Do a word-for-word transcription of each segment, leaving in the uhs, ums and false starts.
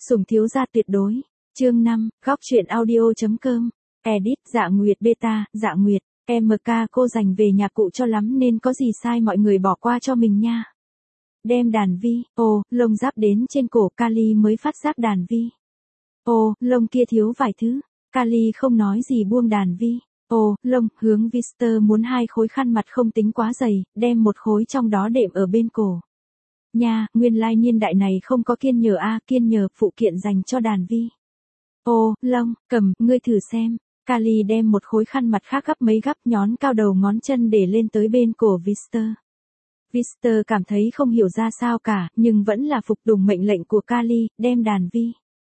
Sủng thiếu gia tuyệt đối. Chương năm, góc truyện audio.com. Edit Dạ Nguyệt beta, Dạ Nguyệt, em ca cô dành về nhà cụ cho lắm nên có gì sai mọi người bỏ qua cho mình nha. Đem đàn vi, ồ, lông giáp đến trên cổ Kali mới phát giác đàn vi. Ồ, lông kia thiếu vài thứ. Kali không nói gì buông đàn vi. Ồ, lông, hướng Vister muốn hai khối khăn mặt không tính quá dày, đem một khối trong đó đệm ở bên cổ. Nha, nguyên lai niên đại này không có kiên nhờ a, kiên nhờ, phụ kiện dành cho đàn vi. Ô, lông, cầm, ngươi thử xem. Kali đem một khối khăn mặt khác gấp mấy gấp nhón cao đầu ngón chân để lên tới bên cổ Vister. Vister cảm thấy không hiểu ra sao cả, nhưng vẫn là phục tùng mệnh lệnh của Kali, đem đàn vi.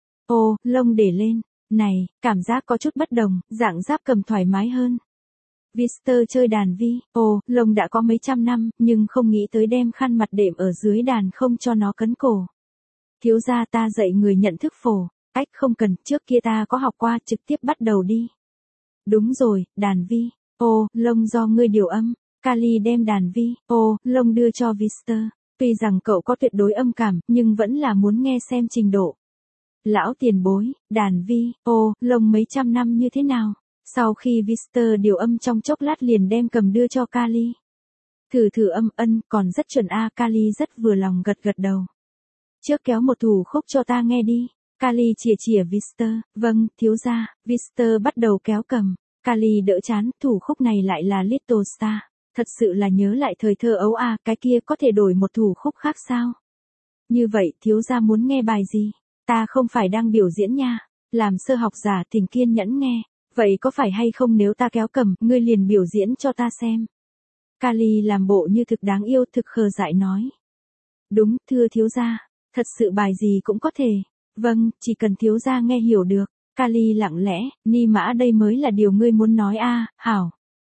Ô, lông để lên. Này, cảm giác có chút bất đồng, dạng giáp cầm thoải mái hơn. Vister chơi đàn vi, ồ, lông đã có mấy trăm năm, nhưng không nghĩ tới đem khăn mặt đệm ở dưới đàn không cho nó cấn cổ. Thiếu gia ta dạy người nhận thức phổ, ách không cần, trước kia ta có học qua, trực tiếp bắt đầu đi. Đúng rồi, đàn vi, ồ, lông do ngươi điều âm. Kali đem đàn vi, ồ, lông đưa cho Vister. Tuy rằng cậu có tuyệt đối âm cảm, nhưng vẫn là muốn nghe xem trình độ. Lão tiền bối, đàn vi, ô, lông mấy trăm năm như thế nào? Sau khi Vister điều âm trong chốc lát liền đem cầm đưa cho Kali. Thử thử âm ân, còn rất chuẩn a, Kali rất vừa lòng gật gật đầu. Trước kéo một thủ khúc cho ta nghe đi. Kali chìa chìa Vister, vâng, thiếu gia. Vister bắt đầu kéo cầm. Kali đỡ chán, thủ khúc này lại là Little Star. Thật sự là nhớ lại thời thơ ấu a, cái kia có thể đổi một thủ khúc khác sao? Như vậy, thiếu gia muốn nghe bài gì? Ta không phải đang biểu diễn nha, làm sơ học giả thỉnh kiên nhẫn nghe, vậy có phải hay không nếu ta kéo cầm, ngươi liền biểu diễn cho ta xem. Kali làm bộ như thực đáng yêu thực khờ dại nói. Đúng, thưa thiếu gia, thật sự bài gì cũng có thể, vâng, chỉ cần thiếu gia nghe hiểu được. Kali lặng lẽ, ni mã đây mới là điều ngươi muốn nói a, à, hảo.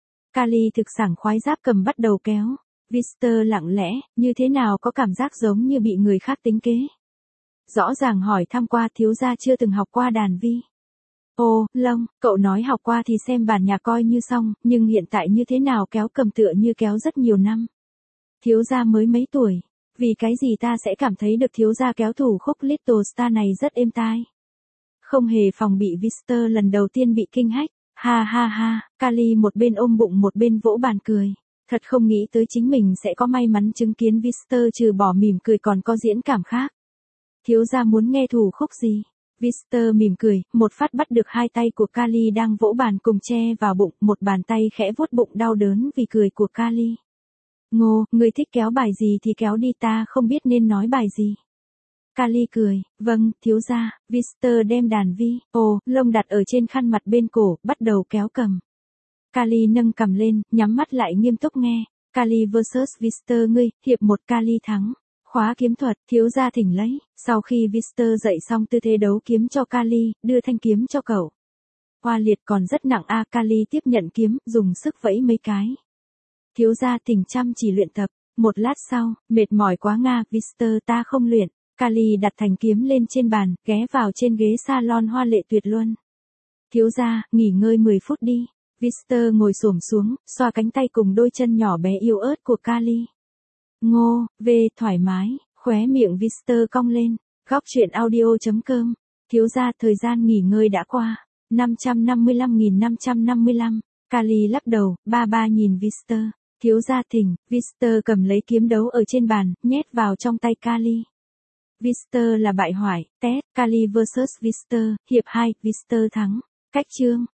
Kali thực sảng khoái giáp cầm bắt đầu kéo, Vister lặng lẽ, như thế nào có cảm giác giống như bị người khác tính kế. Rõ ràng hỏi thăm qua thiếu gia chưa từng học qua đàn vi. Ô, lông, cậu nói học qua thì xem bản nhạc coi như xong, nhưng hiện tại như thế nào kéo cầm tựa như kéo rất nhiều năm. Thiếu gia mới mấy tuổi, vì cái gì ta sẽ cảm thấy được thiếu gia kéo thủ khúc Little Star này rất êm tai. Không hề phòng bị Vister lần đầu tiên bị kinh hách, ha ha ha, Kali một bên ôm bụng một bên vỗ bàn cười. Thật không nghĩ tới chính mình sẽ có may mắn chứng kiến Vister trừ bỏ mỉm cười còn có diễn cảm khác. Thiếu gia muốn nghe thủ khúc gì? Vister mỉm cười, một phát bắt được hai tay của Kali đang vỗ bàn cùng che vào bụng, một bàn tay khẽ vuốt bụng đau đớn vì cười của Kali. Ngô, người thích kéo bài gì thì kéo đi, ta không biết nên nói bài gì. Kali cười, vâng, thiếu gia. Vister đem đàn vi, ồ, lông đặt ở trên khăn mặt bên cổ, bắt đầu kéo cầm. Kali nâng cầm lên, nhắm mắt lại nghiêm túc nghe. Kali versus Vister, ngươi, hiệp một Kali thắng. Khóa kiếm thuật, thiếu gia thỉnh lấy. Sau khi Vister dạy xong tư thế đấu kiếm cho Kali, đưa thanh kiếm cho cậu. Hoa liệt còn rất nặng a, Kali tiếp nhận kiếm, dùng sức vẫy mấy cái. Thiếu gia thỉnh chăm chỉ luyện tập. Một lát sau, mệt mỏi quá nga, Vister ta không luyện. Kali đặt thanh kiếm lên trên bàn, ghé vào trên ghế salon hoa lệ tuyệt luân. Thiếu gia, nghỉ ngơi mười phút đi. Vister ngồi xổm xuống, xoa cánh tay cùng đôi chân nhỏ bé yếu ớt của Kali. Ngô, về, thoải mái, khóe miệng Vister cong lên. Góc truyện audio.com. Thiếu gia, thời gian nghỉ ngơi đã qua. năm trăm năm mươi lăm nghìn năm trăm năm mươi lăm. Kali lắc đầu, ba ba nhìn Vister. Thiếu gia thỉnh, Vister cầm lấy kiếm đấu ở trên bàn, nhét vào trong tay Kali. Vister là bại hoại, test, Kali versus Vister, hiệp hai, Vister thắng. Cách chương.